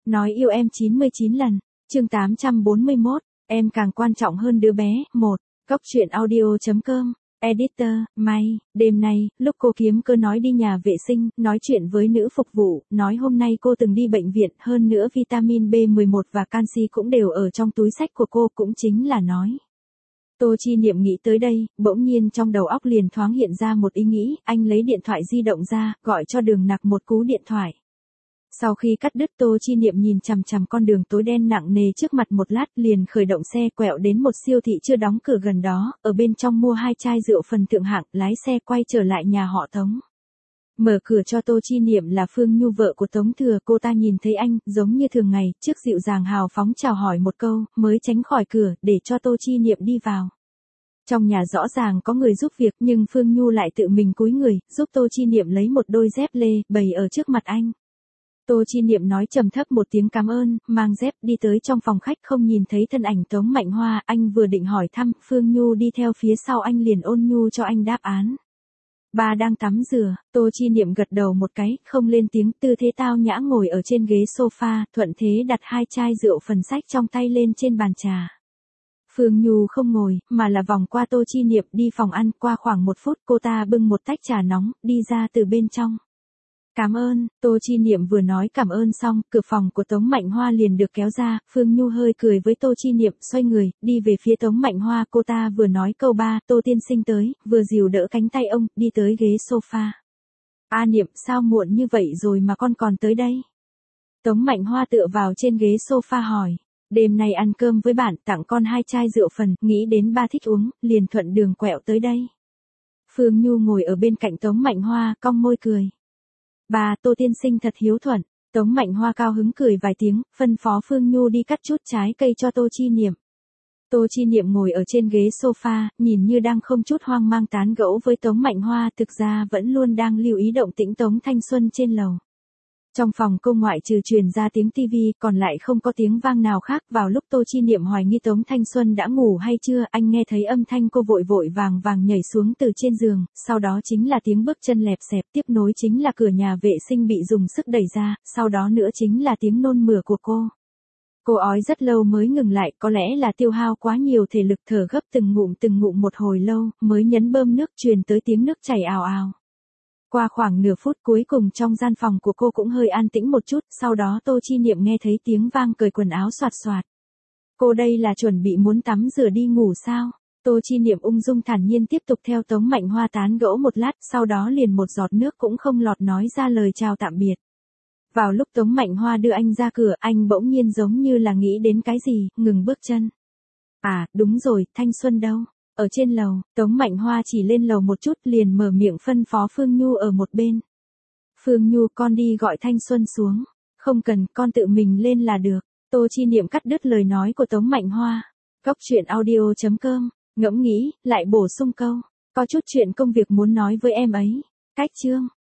Nói yêu em 99 lần. Chương 841, em càng quan trọng hơn đứa bé. 1. Góc truyện audio.com. Editor, May, đêm nay, lúc cô kiếm cơ nói đi nhà vệ sinh, nói chuyện với nữ phục vụ, nói hôm nay cô từng đi bệnh viện, hơn nữa vitamin B11 và canxi cũng đều ở trong túi xách của cô, cũng chính là nói. Tô Chi Niệm nghĩ tới đây, bỗng nhiên trong đầu óc liền thoáng hiện ra một ý nghĩ, anh lấy điện thoại di động ra, gọi cho Đường Nặc một cú điện thoại. Sau khi cắt đứt, Tô Chi Niệm nhìn chằm chằm con đường tối đen nặng nề trước mặt một lát, liền khởi động xe quẹo đến một siêu thị chưa đóng cửa gần đó, ở bên trong mua 2 chai rượu phần thượng hạng, lái xe quay trở lại nhà họ Tống. Mở cửa cho Tô Chi Niệm là Phương Nhu, vợ của Tống Thừa. Cô ta nhìn thấy anh, giống như thường ngày, trước dịu dàng hào phóng chào hỏi một câu, mới tránh khỏi cửa, để cho Tô Chi Niệm đi vào. Trong nhà rõ ràng có người giúp việc, nhưng Phương Nhu lại tự mình cúi người, giúp Tô Chi Niệm lấy một đôi dép lê, bày ở trước mặt anh. Tô Chi Niệm nói trầm thấp một tiếng cảm ơn, mang dép đi tới trong phòng khách, không nhìn thấy thân ảnh Tống Mạnh Hoa. Anh vừa định hỏi thăm, Phương Nhu đi theo phía sau anh liền ôn nhu cho anh đáp án. Ba đang tắm rửa. Tô Chi Niệm gật đầu một cái, không lên tiếng, tư thế tao nhã ngồi ở trên ghế sofa, thuận thế đặt 2 chai rượu phần sách trong tay lên trên bàn trà. Phương Nhu không ngồi, mà là vòng qua Tô Chi Niệm đi phòng ăn. Qua khoảng 1 phút, cô ta bưng một tách trà nóng, đi ra từ bên trong. Cảm ơn. Tô Chi Niệm vừa nói cảm ơn xong, cửa phòng của Tống Mạnh Hoa liền được kéo ra. Phương Nhu hơi cười với Tô Chi Niệm, xoay người, đi về phía Tống Mạnh Hoa. Cô ta vừa nói câu ba, Tô tiên sinh tới, vừa dìu đỡ cánh tay ông, đi tới ghế sofa. A Niệm, sao muộn như vậy rồi mà con còn tới đây? Tống Mạnh Hoa tựa vào trên ghế sofa hỏi. Đêm nay ăn cơm với bạn, tặng con 2 chai rượu phần, nghĩ đến ba thích uống, liền thuận đường quẹo tới đây. Phương Nhu ngồi ở bên cạnh Tống Mạnh Hoa, cong môi cười. Bà, Tô tiên sinh thật hiếu thuận. Tống Mạnh Hoa cao hứng cười vài tiếng, phân phó Phương Nhu đi cắt chút trái cây cho Tô Chi Niệm. Tô Chi Niệm ngồi ở trên ghế sofa, nhìn như đang không chút hoang mang tán gẫu với Tống Mạnh Hoa, thực ra vẫn luôn đang lưu ý động tĩnh Tống Thanh Xuân trên lầu. Trong phòng cô ngoại trừ truyền ra tiếng tivi, còn lại không có tiếng vang nào khác. Vào lúc Tô Chi Niệm hoài nghi Tống Thanh Xuân đã ngủ hay chưa, anh nghe thấy âm thanh cô vội vội vàng vàng nhảy xuống từ trên giường, sau đó chính là tiếng bước chân lẹp xẹp, tiếp nối chính là cửa nhà vệ sinh bị dùng sức đẩy ra, sau đó nữa chính là tiếng nôn mửa của cô. Cô ói rất lâu mới ngừng lại, có lẽ là tiêu hao quá nhiều thể lực, thở gấp từng ngụm một hồi lâu, mới nhấn bơm nước, truyền tới tiếng nước chảy ào ào. Qua khoảng nửa phút cuối cùng trong gian phòng của cô cũng hơi an tĩnh một chút, sau đó Tô Chi Niệm nghe thấy tiếng vang cởi quần áo xoạt xoạt. Cô đây là chuẩn bị muốn tắm rửa đi ngủ sao? Tô Chi Niệm ung dung thản nhiên tiếp tục theo Tống Mạnh Hoa tán gẫu một lát, sau đó liền một giọt nước cũng không lọt nói ra lời chào tạm biệt. Vào lúc Tống Mạnh Hoa đưa anh ra cửa, anh bỗng nhiên giống như là nghĩ đến cái gì, ngừng bước chân. À, đúng rồi, Thanh Xuân đâu? Ở trên lầu. Tống Mạnh Hoa chỉ lên lầu một chút liền mở miệng phân phó Phương Nhu ở một bên. Phương Nhu, con đi gọi Thanh Xuân xuống. Không cần, con tự mình lên là được. Tô Chi Niệm cắt đứt lời nói của Tống Mạnh Hoa. Góc truyện audio.com. Ngẫm nghĩ, lại bổ sung câu. Có chút chuyện công việc muốn nói với em ấy. Cách chương.